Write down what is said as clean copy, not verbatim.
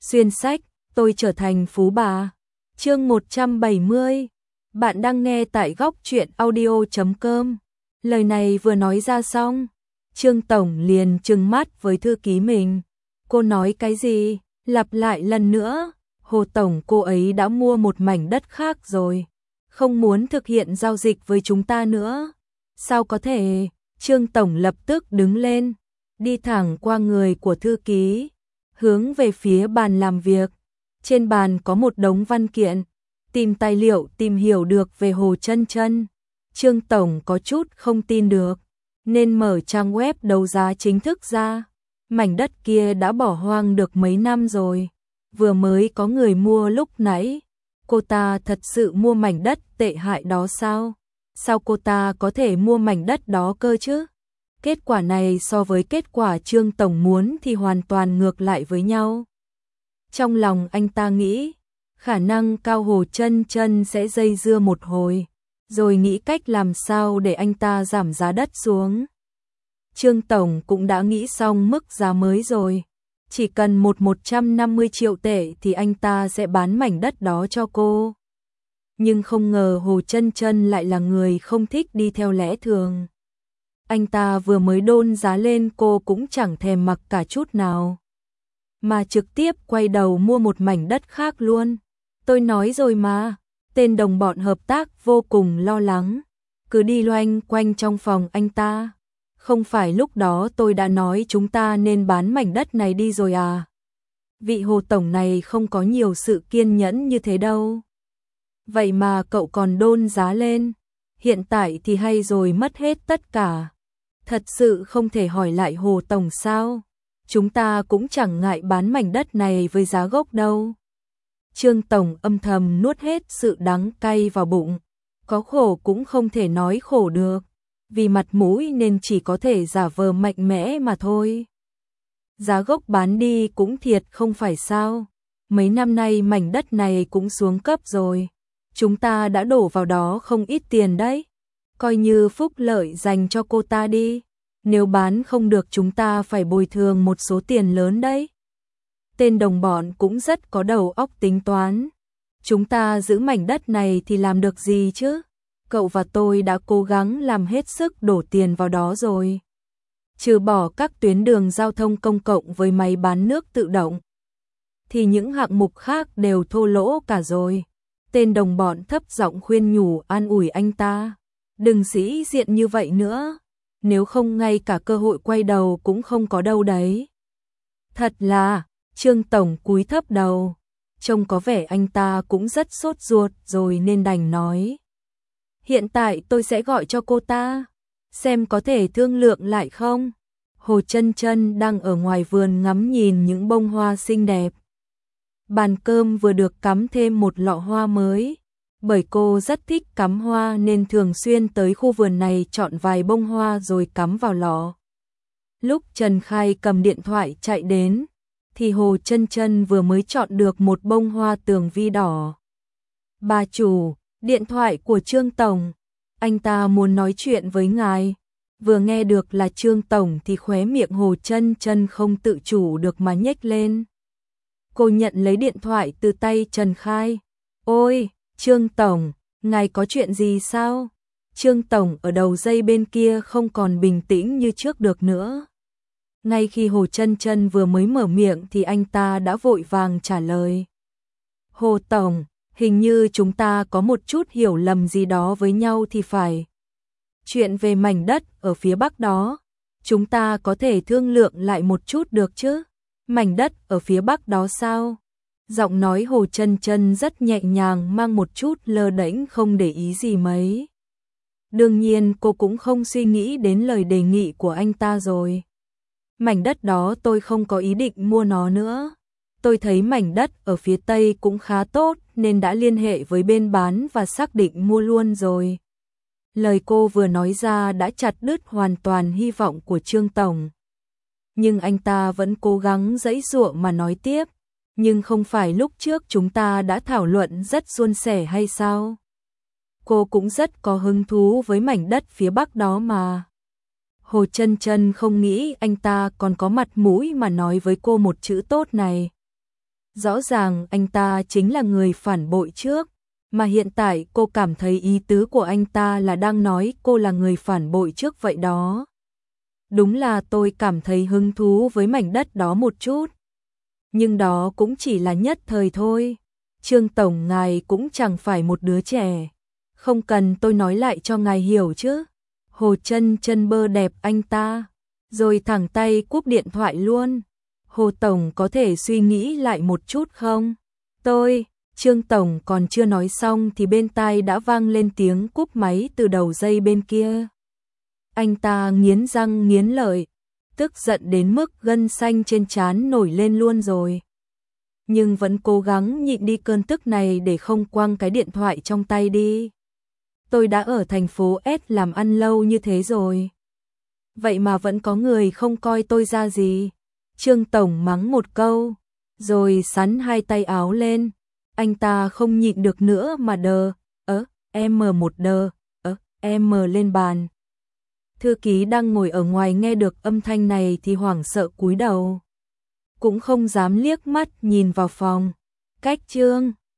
Xuyên sách, tôi trở thành phú bà. Chương 170. Bạn đang nghe tại góc truyện audio.com. Lời này vừa nói ra xong, Trương Tổng liền trừng mắt với thư ký mình. Cô nói cái gì? Lặp lại lần nữa. Hồ Tổng, cô ấy đã mua một mảnh đất khác rồi, không muốn thực hiện giao dịch với chúng ta nữa. Sao có thể? Trương Tổng lập tức đứng lên, đi thẳng qua người của thư ký, hướng về phía bàn làm việc. Trên bàn có một đống văn kiện, tìm tài liệu tìm hiểu được về Hồ Chân Chân. Trương Tổng có chút không tin được, nên mở trang web đấu giá chính thức ra. Mảnh đất kia đã bỏ hoang được mấy năm rồi, vừa mới có người mua lúc nãy. Cô ta thật sự mua mảnh đất tệ hại đó sao? Sao cô ta có thể mua mảnh đất đó cơ chứ? Kết quả này so với kết quả Trương Tổng muốn thì hoàn toàn ngược lại với nhau. Trong lòng anh ta nghĩ, khả năng cao Hồ Chân Chân sẽ dây dưa một hồi, rồi nghĩ cách làm sao để anh ta giảm giá đất xuống. Trương Tổng cũng đã nghĩ xong mức giá mới rồi, chỉ cần 150 triệu tệ thì anh ta sẽ bán mảnh đất đó cho cô. Nhưng không ngờ Hồ Chân Chân lại là người không thích đi theo lẽ thường. Anh ta vừa mới đôn giá lên cô cũng chẳng thèm mặc cả chút nào, mà trực tiếp quay đầu mua một mảnh đất khác luôn. Tôi nói rồi mà. Tên đồng bọn hợp tác vô cùng lo lắng, cứ đi loanh quanh trong phòng anh ta. Không phải lúc đó tôi đã nói chúng ta nên bán mảnh đất này đi rồi à? Vị Hồ Tổng này không có nhiều sự kiên nhẫn như thế đâu. Vậy mà cậu còn đôn giá lên, hiện tại thì hay rồi, mất hết tất cả. Thật sự không thể hỏi lại Hồ Tổng sao? Chúng ta cũng chẳng ngại bán mảnh đất này với giá gốc đâu. Trương Tổng âm thầm nuốt hết sự đắng cay vào bụng, có khổ cũng không thể nói khổ được, vì mặt mũi nên chỉ có thể giả vờ mạnh mẽ mà thôi. Giá gốc bán đi cũng thiệt không phải sao? Mấy năm nay mảnh đất này cũng xuống cấp rồi, chúng ta đã đổ vào đó không ít tiền đấy. Coi như phúc lợi dành cho cô ta đi, nếu bán không được chúng ta phải bồi thường một số tiền lớn đấy. Tên đồng bọn cũng rất có đầu óc tính toán. Chúng ta giữ mảnh đất này thì làm được gì chứ? Cậu và tôi đã cố gắng làm hết sức đổ tiền vào đó rồi. Trừ bỏ các tuyến đường giao thông công cộng với máy bán nước tự động, thì những hạng mục khác đều thô lỗ cả rồi. Tên đồng bọn thấp giọng khuyên nhủ an ủi anh ta. Đừng sĩ diện như vậy nữa, nếu không ngay cả cơ hội quay đầu cũng không có đâu đấy. Thật là, Trương Tổng cúi thấp đầu, trông có vẻ anh ta cũng rất sốt ruột rồi nên đành nói. Hiện tại tôi sẽ gọi cho cô ta, xem có thể thương lượng lại không. Hồ Chân Chân đang ở ngoài vườn ngắm nhìn những bông hoa xinh đẹp. Bàn cơm vừa được cắm thêm một lọ hoa mới, bởi cô rất thích cắm hoa nên thường xuyên tới khu vườn này chọn vài bông hoa rồi cắm vào lọ. Lúc Trần Khai cầm điện thoại chạy đến, thì Hồ Chân Chân vừa mới chọn được một bông hoa tường vi đỏ. Bà chủ, điện thoại của Trương Tổng, anh ta muốn nói chuyện với ngài. Vừa nghe được là Trương Tổng thì khóe miệng Hồ Chân Chân không tự chủ được mà nhếch lên. Cô nhận lấy điện thoại từ tay Trần Khai. Ôi, Trương Tổng, ngài có chuyện gì sao? Trương Tổng ở đầu dây bên kia không còn bình tĩnh như trước được nữa. Ngay khi Hồ Chân Chân vừa mới mở miệng thì anh ta đã vội vàng trả lời. Hồ Tổng, hình như chúng ta có một chút hiểu lầm gì đó với nhau thì phải. Chuyện về mảnh đất ở phía bắc đó, chúng ta có thể thương lượng lại một chút được chứ? Mảnh đất ở phía bắc đó sao? Giọng nói Hồ Chân Chân rất nhẹ nhàng, mang một chút lơ đễnh, không để ý gì mấy. Đương nhiên cô cũng không suy nghĩ đến lời đề nghị của anh ta rồi. Mảnh đất đó tôi không có ý định mua nó nữa. Tôi thấy mảnh đất ở phía tây cũng khá tốt nên đã liên hệ với bên bán và xác định mua luôn rồi. Lời cô vừa nói ra đã chặt đứt hoàn toàn hy vọng của Trương Tổng. Nhưng anh ta vẫn cố gắng giãy giụa mà nói tiếp. Nhưng không phải lúc trước chúng ta đã thảo luận rất suôn sẻ hay sao? Cô cũng rất có hứng thú với mảnh đất phía bắc đó mà. Hồ Chân Chân không nghĩ anh ta còn có mặt mũi mà nói với cô một chữ tốt này. Rõ ràng anh ta chính là người phản bội trước, mà hiện tại cô cảm thấy ý tứ của anh ta là đang nói cô là người phản bội trước vậy đó. Đúng là tôi cảm thấy hứng thú với mảnh đất đó một chút. Nhưng đó cũng chỉ là nhất thời thôi. Trương Tổng ngài cũng chẳng phải một đứa trẻ. Không cần tôi nói lại cho ngài hiểu chứ. Hồ Chân Chân bơ đẹp anh ta, rồi thẳng tay cúp điện thoại luôn. Hồ Tổng có thể suy nghĩ lại một chút không? Trương Tổng còn chưa nói xong thì bên tai đã vang lên tiếng cúp máy từ đầu dây bên kia. Anh ta nghiến răng nghiến lợi, tức giận đến mức gân xanh trên trán nổi lên luôn rồi. Nhưng vẫn cố gắng nhịn đi cơn tức này để không quăng cái điện thoại trong tay đi. Tôi đã ở thành phố S làm ăn lâu như thế rồi. Vậy mà vẫn có người không coi tôi ra gì. Trương Tổng mắng một câu, rồi sắn hai tay áo lên. Anh ta không nhịn được nữa mà em lên bàn. Thư ký đang ngồi ở ngoài nghe được âm thanh này thì hoảng sợ cúi đầu. Cũng không dám liếc mắt nhìn vào phòng. Cách Trương